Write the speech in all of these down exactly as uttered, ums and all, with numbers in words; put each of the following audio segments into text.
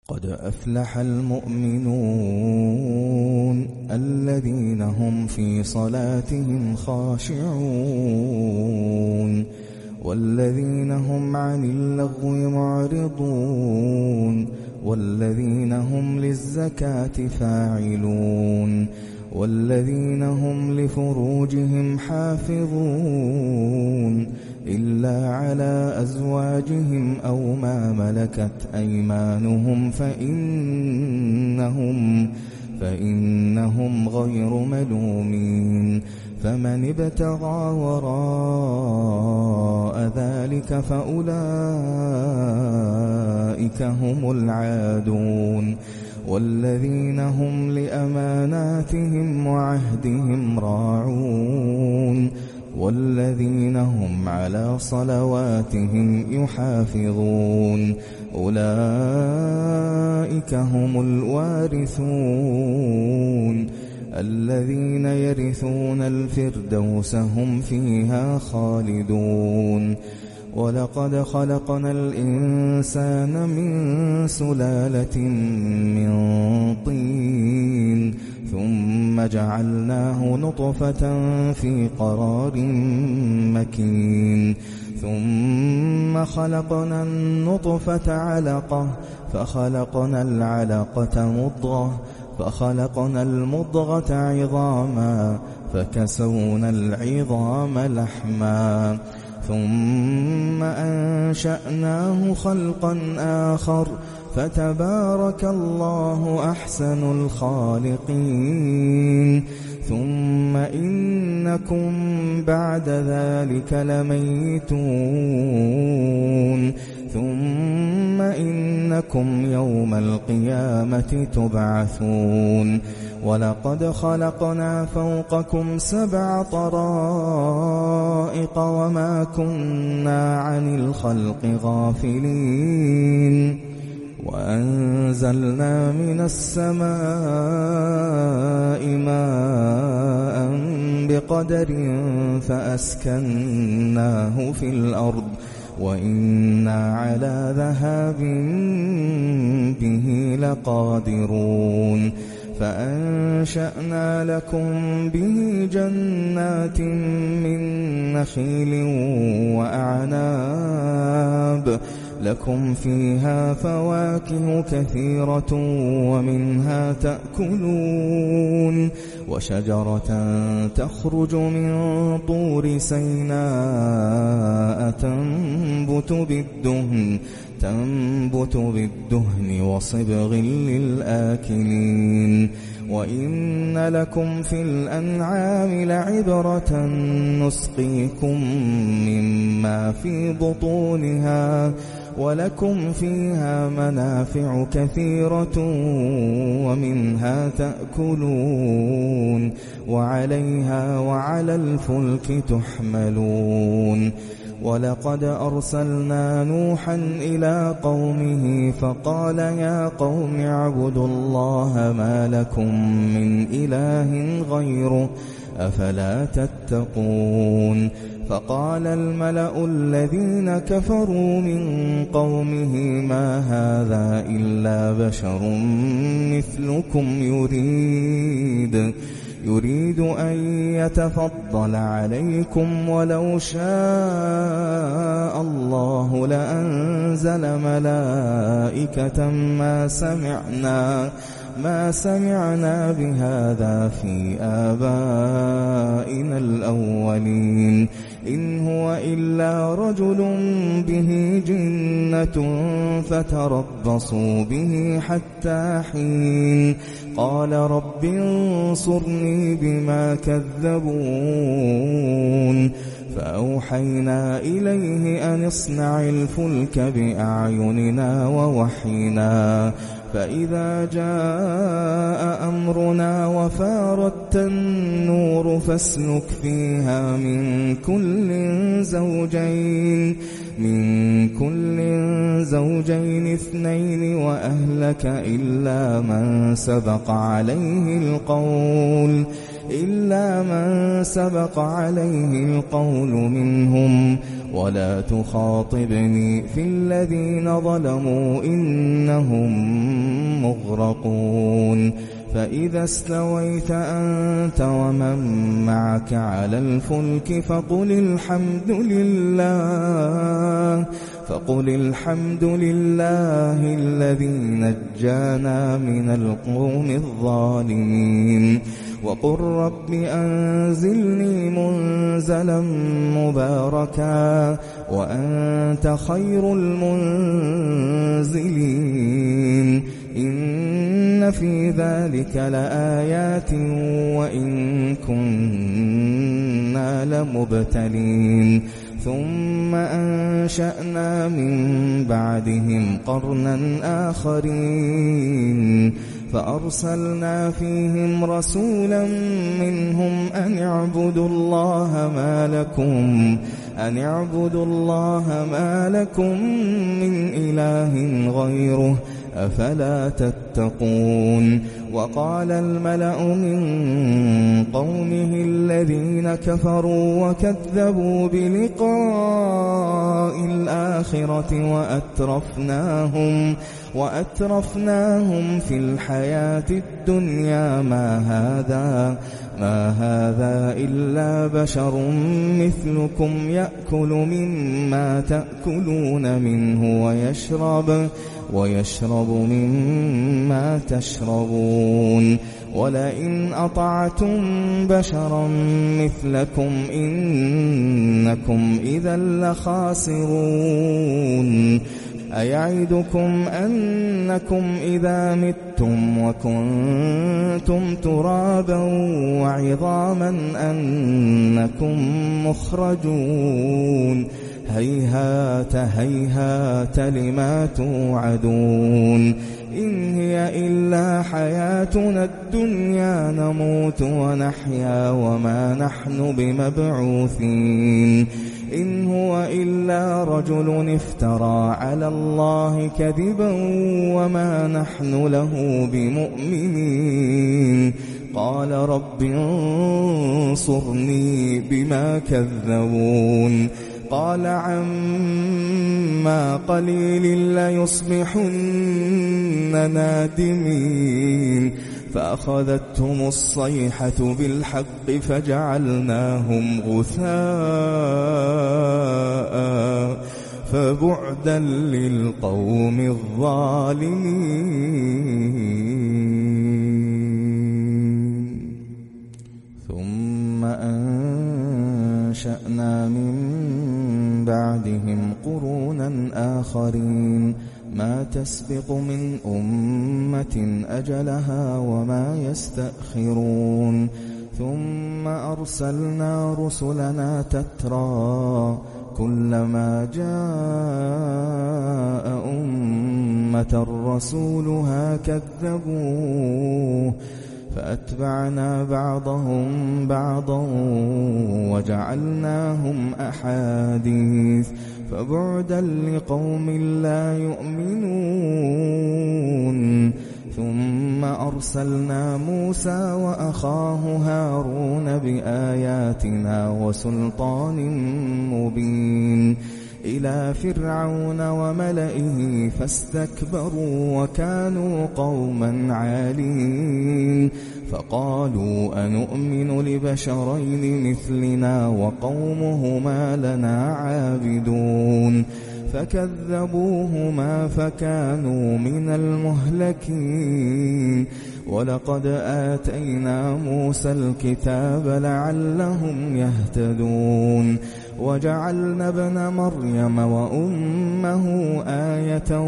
قد أفلح المؤمنون الذين هم في صلاتهم خاشعون والذين هم عن اللغو معرضون والذين هم للزكاة فاعلون والذين هم لفروجهم حافظون إلا على أزواجهم أو ما ملكت أيمانهم فإنهم, فإنهم غير ملومين. فمن ابتغى وراء ذلك فأولئك هم العادون والذين هم لأماناتهم وعهدهم راعون والذين هم على صلواتهم يحافظون أولئك هم الوارثون الذين يرثون الفردوس هم فيها خالدون. ولقد خلقنا الإنسان من سلالة من طين ثم جعلناه نطفة في قرار مكين ثم خلقنا النطفة علقة فخلقنا العلقة مضغة فخلقنا المضغة عظاما فكسونا العظام لحما ثم أنشأناه خلقا آخر فتبارك الله أحسن الخالقين. ثم إنكم بعد ذلك لميتون ثم إنكم يوم القيامة تبعثون. ولقد خلقنا فوقكم سبع طرائق وما كنا عن الخلق غافلين وأنزلنا من السماء ماء بقدر فأسكناه في الأرض وإنا على ذهاب به لقادرون. فأنشأنا لكم به جنات من نخيل وأعناب لكم فيها فواكه كثيرة ومنها تأكلون وشجرة تخرج من طور سيناء تنبت بالدهن تنبت بالدهن وصبغ للآكلين. وإن لكم في الأنعام لعبرة نسقيكم مما في بطونها ولكم فيها منافع كثيرة ومنها تأكلون وعليها وعلى الفلك تحملون. ولقد أرسلنا نوحا إلى قومه فقال يا قوم اعبدوا الله ما لكم من إله غيره أفلا تتقون. فقال الملأ الذين كفروا من قومه ما هذا إلا بشر مثلكم يريد يريد أن يتفضل عليكم ولو شاء الله لأنزل ملائكة ما سمعنا ما سمعنا بهذا في آبائنا الأولين إن هو إلا رجل به جنة فتربصوا به حتى حين. قال رب انصرني بما كذبون. فأوحينا إليه أن اصنع الفلك بأعيننا ووحينا فإذا جاء أمرنا وفارت النور فاسلك فيها من كل زوجين من كل زوجين اثنين وأهلك إلا من سبق عليه القول إلا من سبق عليه القول منهم ولا تخاطبني في الذين ظلموا إنهم مغرقون فإذا استويت أنت ومن معك على الفلك فقل الحمد لله فقل الحمد لله الذي نجانا من القوم الظالمين وقل رب أنزلني منزلا مباركا وأنت خير المنزلين إن في ذلك لآيات وإن كنا لمبتلين ثم أنشأنا من بعدهم قرنا آخرين فأرسلنا فيهم رسولا منهم أن اعبدوا الله ما لكم أن اعبدوا الله ما لكم من إله غيره أفلا تتقون وقال الملأ من قومه الذين كفروا وكذبوا بلقاء الآخرة وأترفناهم وأترفناهم في الحياة الدنيا ما هذا ما هذا إلا بشر مثلكم يأكل مما تأكلون منه ويشرب ويشرب مما تشربون ولئن أطعتم بشرا مثلكم إنكم إذا لخاسرون أيعدكم أنكم إذا متم وكنتم ترابا وعظاما أنكم مخرجون هيهات هيهات لما توعدون إن هي إلا حياتنا الدنيا نموت ونحيا وما نحن بمبعوثين إن هو إلا رجل افترى على الله كذبا وما نحن له بمؤمنين قال رب انصرني بما كذبون قال عما قليل ليصبحن نادمين فأخذتهم الصيحة بالحق فجعلناهم غثاء فبعدا للقوم الظالمين ثم أنشأنا من بعدهم قرونا آخرين ما تسبق من أمة أجلها وما يستأخرون ثم أرسلنا رسلنا تترى كلما جاء أمة رسولها كذبوه فأتبعنا بعضهم بعضا وجعلناهم أحاديث فبعدا لقوم لا يؤمنون ثم أرسلنا موسى وأخاه هارون بآياتنا وسلطان مبين إلى فرعون وملئه فاستكبروا وكانوا قوما عالين فقالوا أنؤمن لبشرين مثلنا وقومهما لنا عابدون فكذبوهما فكانوا من المهلكين ولقد آتينا موسى الكتاب لعلهم يهتدون وجعلنا ابن مريم وأمه آية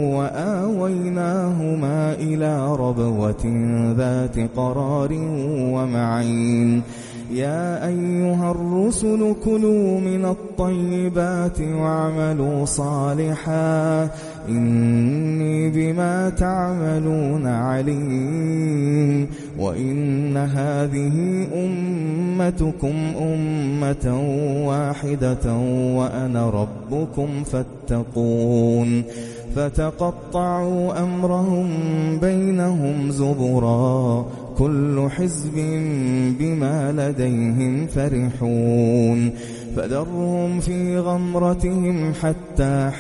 وآويناهما إلى ربوة ذات قرار ومعين يا أيها الرسل كلوا من الطيبات واعملوا صالحا إني بما تعملون عليم وإن هذه أمتكم أمة واحدة وأنا ربكم فاتقون فتقطعوا أمرهم بينهم زبرا كل حزب بما لديهم فرحون فذرهم في غمرتهم حتى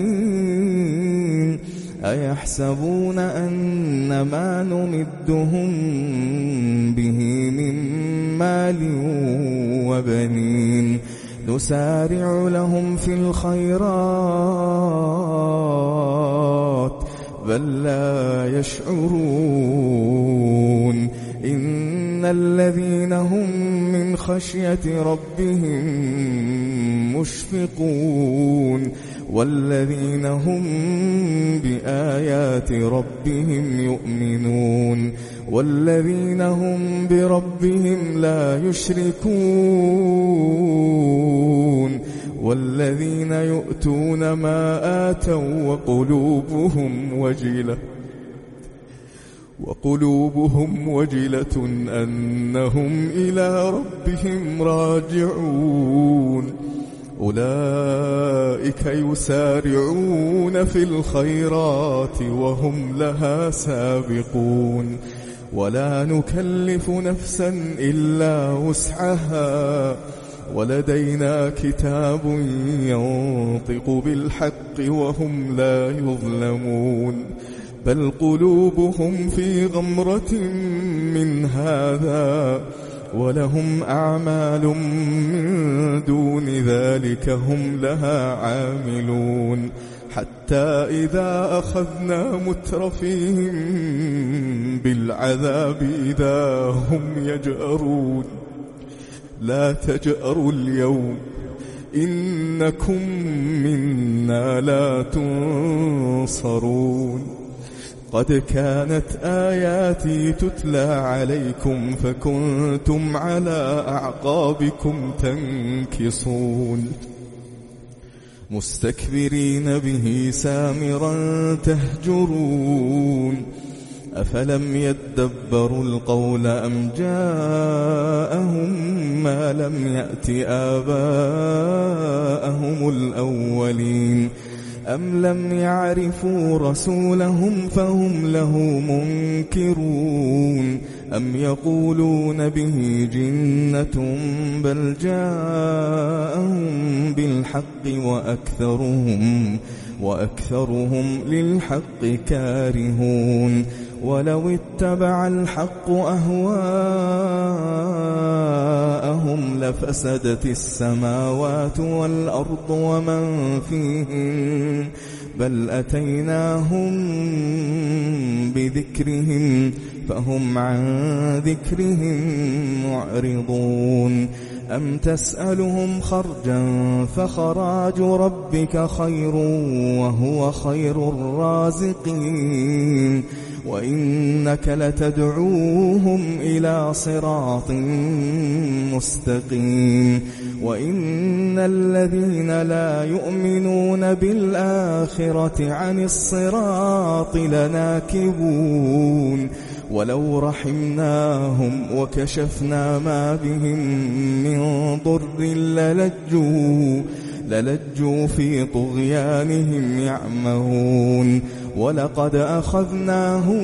حين أيحسبون أن ما نمدهم به من مال وبنين نسارع لهم في الخيرات بل لا يشعرون إن الذين هم من خشية ربهم مشفقون والذين هم بآيات ربهم يؤمنون والذين هم بربهم لا يشركون والذين يؤتون ما آتوا وقلوبهم وجلة وقلوبهم وجلة أنهم إلى ربهم راجعون أولئك يسارعون في الخيرات وهم لها سابقون ولا نكلف نفسا إلا وسعها ولدينا كتاب ينطق بالحق وهم لا يظلمون بل قلوبهم في غمرة من هذا ولهم أعمال من دون ذلك هم لها عاملون حتى إذا أخذنا مترفيهم بالعذاب إذا هم يجأرون لا تجأروا اليوم إنكم منا لا تنصرون قد كانت آياتي تتلى عليكم فكنتم على أعقابكم تنكصون مستكبرين به سامرا تهجرون أفلم يدبروا القول أم جاءهم ما لم يأت آباءهم الأولين أم لم يعرفوا رسولهم فهم له منكرون أم يقولون به جنة بل جاءهم بالحق وأكثرهم وأكثرهم للحق كارهون ولو اتبع الحق أهواءهم لفسدت السماوات والأرض ومن فيهن بل أتيناهم بذكرهم فهم عن ذكرهم معرضون أم تسألهم خرجا فخراج ربك خير وهو خير الرازقين وإنك لتدعوهم إلى صراط مستقيم وإن الذين لا يؤمنون بالآخرة عن الصراط لناكبون ولو رحمناهم وكشفنا ما بهم من ضر للجوا للجوا في طغيانهم يعمهون ولقد أخذناهم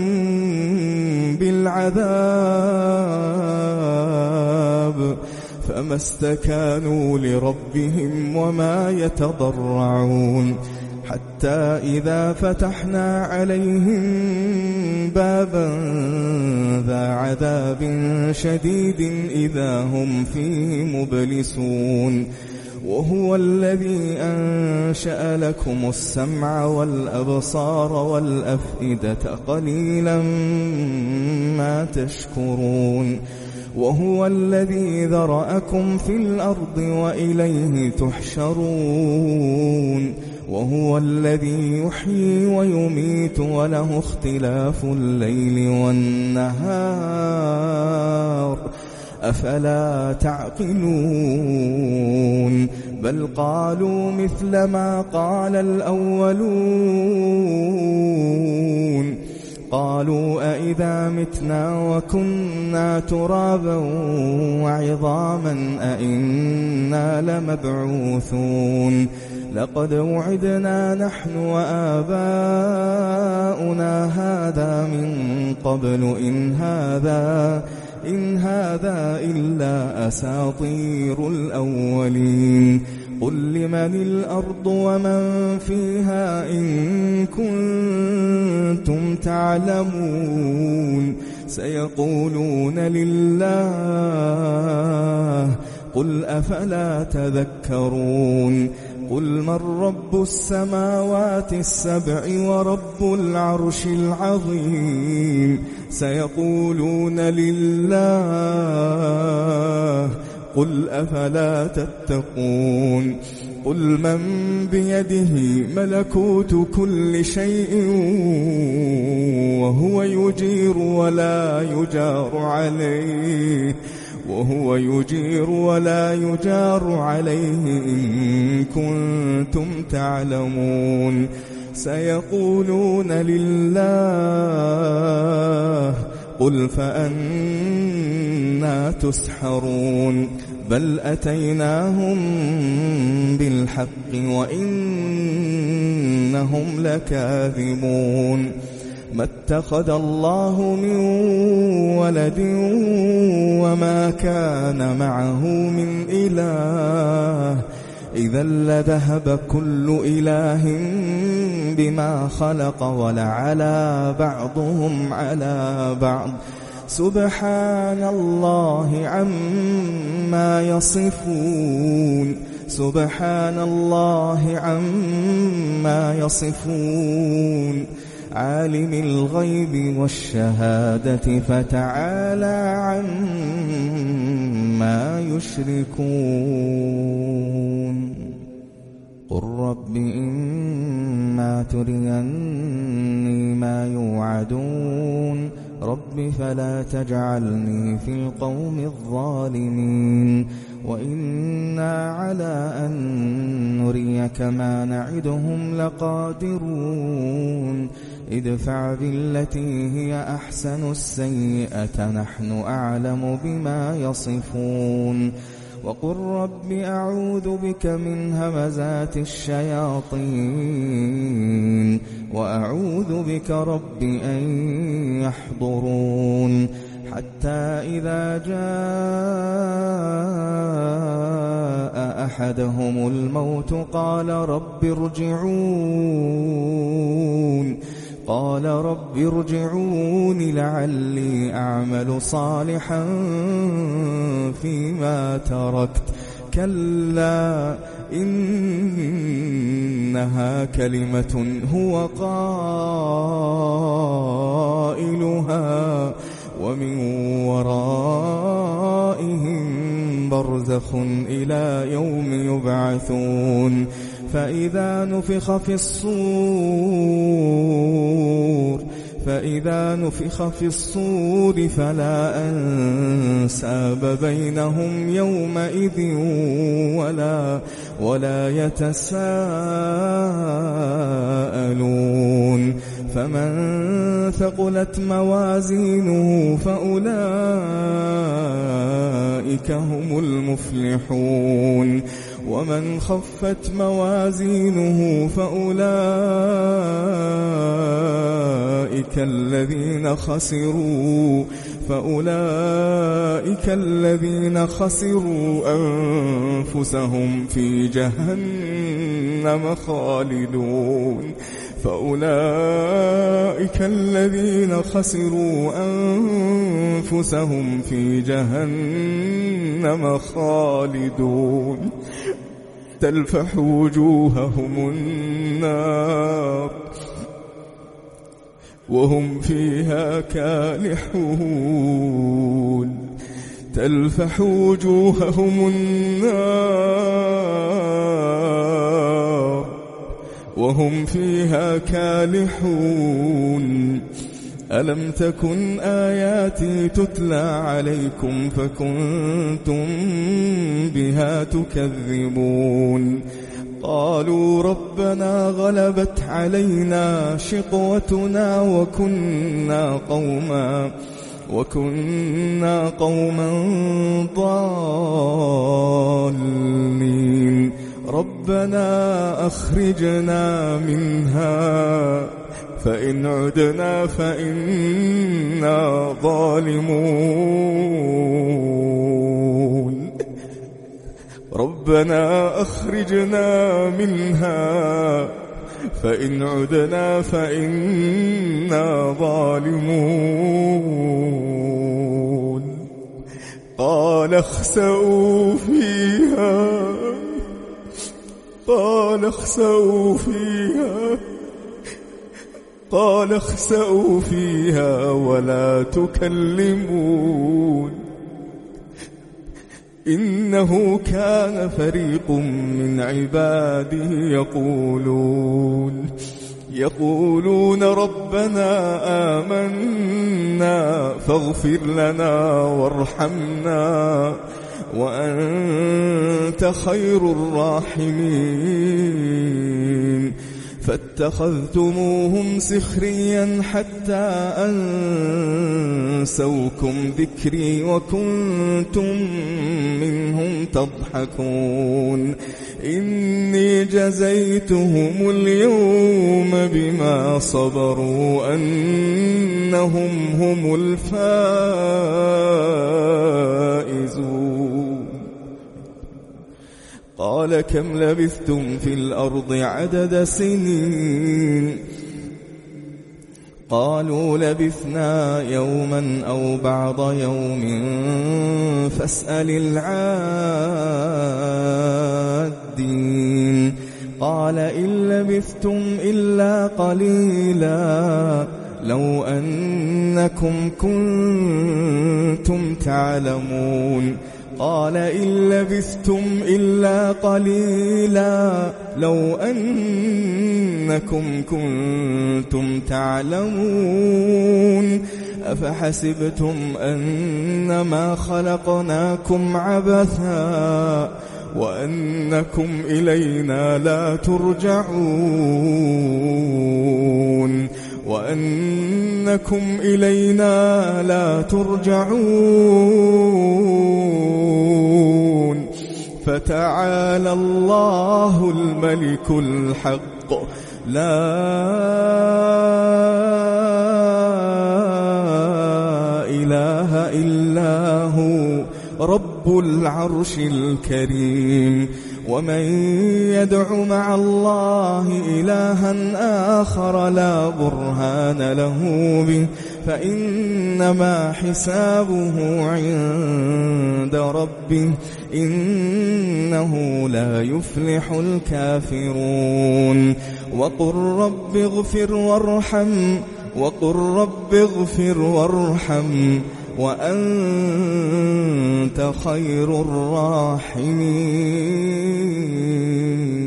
بالعذاب فما استكانوا لربهم وما يتضرعون حتى إذا فتحنا عليهم بابا ذا عذاب شديد إذا هم فيه مبلسون وهو الذي أنشأ لكم السمع والأبصار والأفئدة قليلا ما تشكرون وهو الذي ذرأكم في الأرض وإليه تحشرون وهو الذي يحيي ويميت وله اختلاف الليل والنهار أفلا تعقلون بل قالوا مثل ما قال الأولون قالوا أئذا متنا وكنا ترابا وعظاما أئنا لمبعوثون لقد وعدنا نحن وآباؤنا هذا من قبل إن هذا إن هذا إلا أساطير الأولين قل لمن الأرض ومن فيها إن كنتم تعلمون سيقولون لله قل أفلا تذكرون قل من رب السماوات السبع ورب العرش العظيم سيقولون لله قل أفلا تتقون قل من بيده ملكوت كل شيء وهو يجير ولا يجار عليه وهو يجير ولا يجار عليه إن كنتم تعلمون سيقولون لله قل فأنا تسحرون بل أتيناهم بالحق وإنهم لكاذبون ما اتخذ الله من ولد وما كان معه من إله إذا لذهب كل إله بما خلق ولعلى بعضهم على بعض سبحان الله عما يصفون سبحان الله عما يصفون عالم الغيب والشهادة فتعالى عما يشركون قل رب إما تريني ما يوعدون رب فلا تجعلني في القوم الظالمين وإنا على أن نريك ما نعدهم لقادرون ادفع بالتي هي أحسن السيئة نحن أعلم بما يصفون وقل رب أعوذ بك من همزات الشياطين وأعوذ بك رب أن يحضرون حتى إذا جاء أحدهم الموت قال رب ارجعون قال رب ارجعون لعلي أعمل صالحا فيما تركت كلا إنها كلمة هو قائلها ومن ورائهم برزخ إلى يوم يبعثون فإذا نفخ في الصور فإذا نفخ في الصور فلا أنساب بينهم يومئذ ولا ولا يتساءلون فمن ثقلت موازينه فأولئك هم المفلحون ومن خفت موازينه فأولئك الذين خسروا فأولئك الذين خسروا أنفسهم في جهنم خالدون فأولئك الذين خسروا أنفسهم في جهنم خالدون تلفح وجوههم النار وهم فيها كالحون تلفح وجوههم النار وهم فيها كالحون ألم تكن آياتي تتلى عليكم فكنتم بها تكذبون قالوا ربنا غلبت علينا شقوتنا وكنا قوما وكنا قوما ضالين ربنا أخرجنا منها فإن عدنا فإنا ظالمون ربنا أخرجنا منها فإن عدنا فإنا ظالمون قال اخسئوا فيها قال اخسئوا فيها قال اخسئوا فيها ولا تكلمون إنه كان فريق من عباده يقولون يقولون ربنا آمنا فاغفر لنا وارحمنا وأنت خير الراحمين فاتخذتموهم سخريا حتى أنسوكم ذكري وكنتم منهم تضحكون إني جزيتهم اليوم بما صبروا أنهم هم الفائزون قال كم لبثتم في الأرض عدد سنين قالوا لبثنا يوما أو بعض يوم فاسأل العادين قال إن لبثتم إلا قليلا لو أنكم كنتم تعلمون قال إن لبثتم إلا قليلا لو أنكم كنتم تعلمون أفحسبتم أنما خلقناكم عبثا وأنكم إلينا لا ترجعون وأنكم إلينا لا ترجعون فتعالى الله الملك الحق لا إله إلا هو رب العرش الكريم ومن يدع مع الله إلها آخر لا برهان له به فإنما حسابه عند ربه إنه لا يفلح الكافرون وقل رب اغفر وارحم وقل رب اغفر وارحم وأنت خير الراحمين